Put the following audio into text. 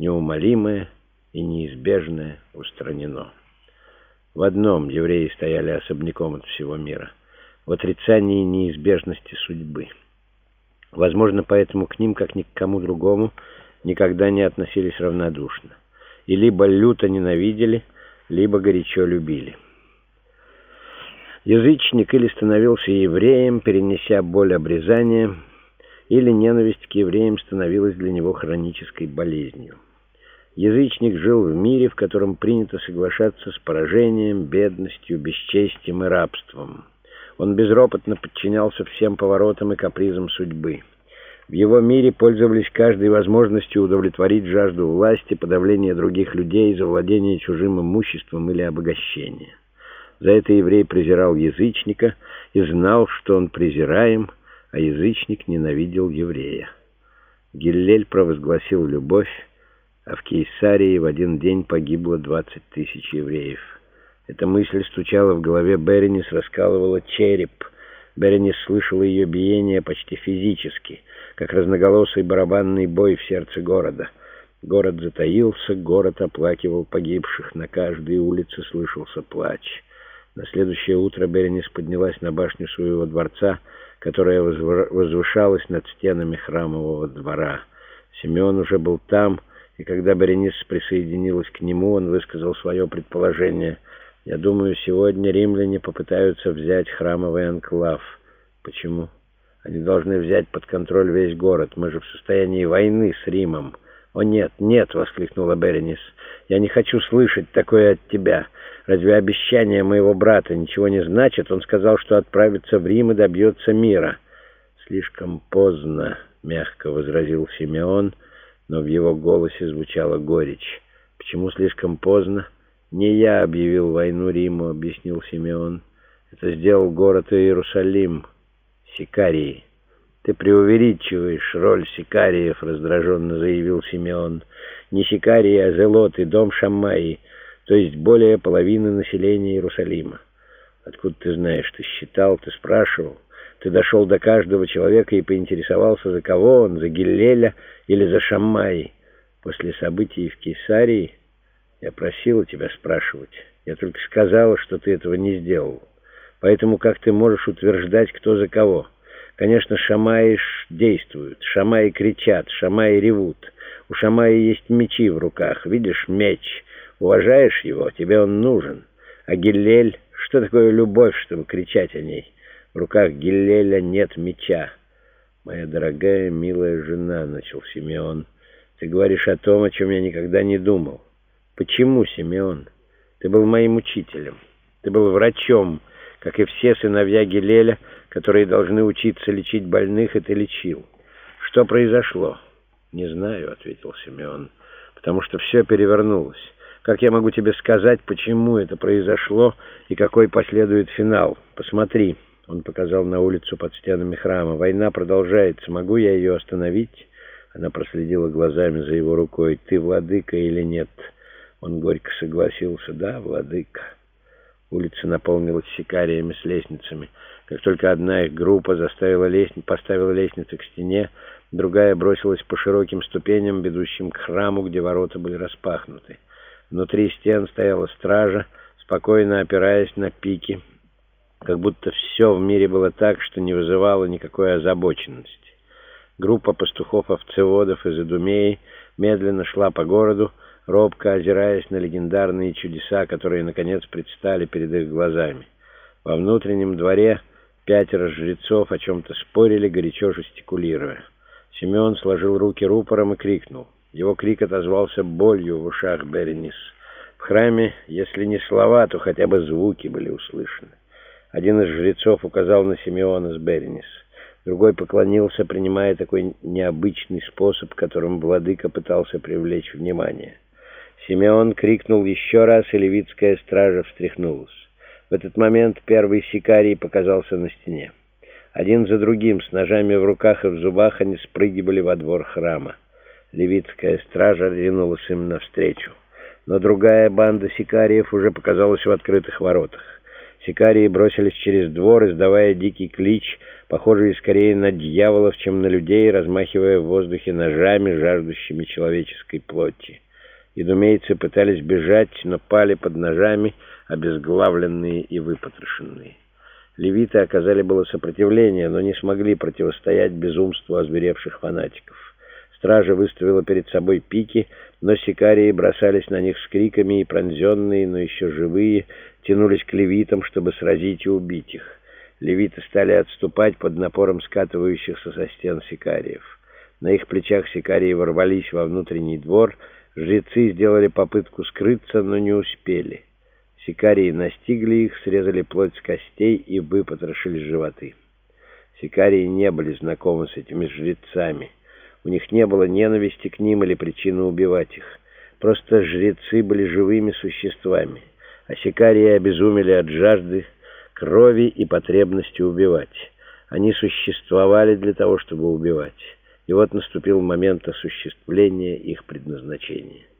неумолимое и неизбежное устранено. В одном евреи стояли особняком от всего мира — в отрицании неизбежности судьбы. Возможно, поэтому к ним, как ни к кому другому, никогда не относились равнодушно. И либо люто ненавидели, либо горячо любили. Язычник или становился евреем, перенеся боль обрезания, или ненависть к евреям становилась для него хронической болезнью. Язычник жил в мире, в котором принято соглашаться с поражением, бедностью, бесчестием и рабством. Он безропотно подчинялся всем поворотам и капризам судьбы. В его мире пользовались каждой возможностью удовлетворить жажду власти, подавления других людей, завладения чужим имуществом или обогащения. За это еврей презирал язычника и знал, что он презираем, а язычник ненавидел еврея. Гиллель провозгласил любовь, а в Кейсарии в один день погибло 20 тысяч евреев. Эта мысль стучала в голове Беренис, раскалывала череп. Беренис слышала ее биение почти физически, как разноголосый барабанный бой в сердце города. Город затаился, город оплакивал погибших, на каждой улице слышался плач. На следующее утро Беренис поднялась на башню своего дворца, которая возвышалась над стенами храмового двора. Симеон уже был там, и когда Беренис присоединилась к нему, он высказал свое предположение. «Я думаю, сегодня римляне попытаются взять храмовый анклав». «Почему? Они должны взять под контроль весь город. Мы же в состоянии войны с Римом». «О, нет, нет!» — воскликнула Беренис. «Я не хочу слышать такое от тебя. Разве обещание моего брата ничего не значит? Он сказал, что отправится в Рим и добьется мира». «Слишком поздно», — мягко возразил Симеон, но в его голосе звучала горечь. «Почему слишком поздно?» «Не я объявил войну Риму», — объяснил Симеон. «Это сделал город Иерусалим, сикарии». «Ты преувеличиваешь роль сикариев», — раздраженно заявил Симеон. «Не сикарии, а зелоты, дом Шаммаи, то есть более половины населения Иерусалима». «Откуда ты знаешь? Ты считал, ты спрашивал? Ты дошел до каждого человека и поинтересовался, за кого он, за Гиллеля или за Шаммаи? После событий в Кейсарии я просила тебя спрашивать. Я только сказала, что ты этого не сделал. Поэтому как ты можешь утверждать, кто за кого? Конечно, Шамаи действуют, Шамаи кричат, Шамаи ревут. У Шамаи есть мечи в руках. Видишь, меч. Уважаешь его, тебе он нужен. А Гиллель, что такое любовь, чтобы кричать о ней? В руках Гиллеля нет меча». «Моя дорогая, милая жена», — начал Симеон, — «ты говоришь о том, о чем я никогда не думал». «Почему, Симеон? Ты был моим учителем. Ты был врачом, как и все сыновья Гиллеля, которые должны учиться лечить больных, и ты лечил. Что произошло?» «Не знаю», — ответил Симеон, — «потому что все перевернулось. Как я могу тебе сказать, почему это произошло и какой последует финал? Посмотри». Он показал на улицу под стенами храма. «Война продолжается. Могу я ее остановить?» Она проследила глазами за его рукой. «Ты владыка или нет?» Он горько согласился. «Да, владыка». Улица наполнилась сикариями с лестницами. Как только одна их группа поставила лестницу к стене, другая бросилась по широким ступеням, ведущим к храму, где ворота были распахнуты. Внутри стен стояла стража, спокойно опираясь на пики, как будто все в мире было так, что не вызывало никакой озабоченности. Группа пастухов-овцеводов из Идумеи медленно шла по городу, робко озираясь на легендарные чудеса, которые, наконец, предстали перед их глазами. Во внутреннем дворе 5 жрецов о чем-то спорили, горячо жестикулируя. Симеон сложил руки рупором и крикнул. Его крик отозвался болью в ушах Беренис. В храме, если не слова, то хотя бы звуки были услышаны. Один из жрецов указал на Симеона с Беренис. Другой поклонился, принимая такой необычный способ, которым владыка пытался привлечь внимание. Симеон крикнул еще раз, и левитская стража встряхнулась. В этот момент первый сикарий показался на стене. Один за другим, с ножами в руках и в зубах, они спрыгивали во двор храма. Левитская стража ринулась им навстречу. Но другая банда сикариев уже показалась в открытых воротах. Сикарии бросились через двор, издавая дикий клич, похожие скорее на дьяволов, чем на людей, размахивая в воздухе ножами, жаждущими человеческой плоти. Идумейцы пытались бежать, но пали под ножами, обезглавленные и выпотрошенные. Левиты оказали было сопротивление, но не смогли противостоять безумству озверевших фанатиков. Стража выставила перед собой пики, но сикарии бросались на них с криками, и пронзенные, но еще живые, тянулись к левитам, чтобы сразить и убить их. Левиты стали отступать под напором скатывающихся со стен сикариев. На их плечах сикарии ворвались во внутренний двор. Жрецы сделали попытку скрыться, но не успели. Сикарии настигли их, срезали плоть с костей и выпотрошили животы. Сикарии не были знакомы с этими жрецами. У них не было ненависти к ним или причины убивать их. Просто жрецы были живыми существами, а сикарии обезумели от жажды крови и потребности убивать. Они существовали для того, чтобы убивать. И вот наступил момент осуществления их предназначения.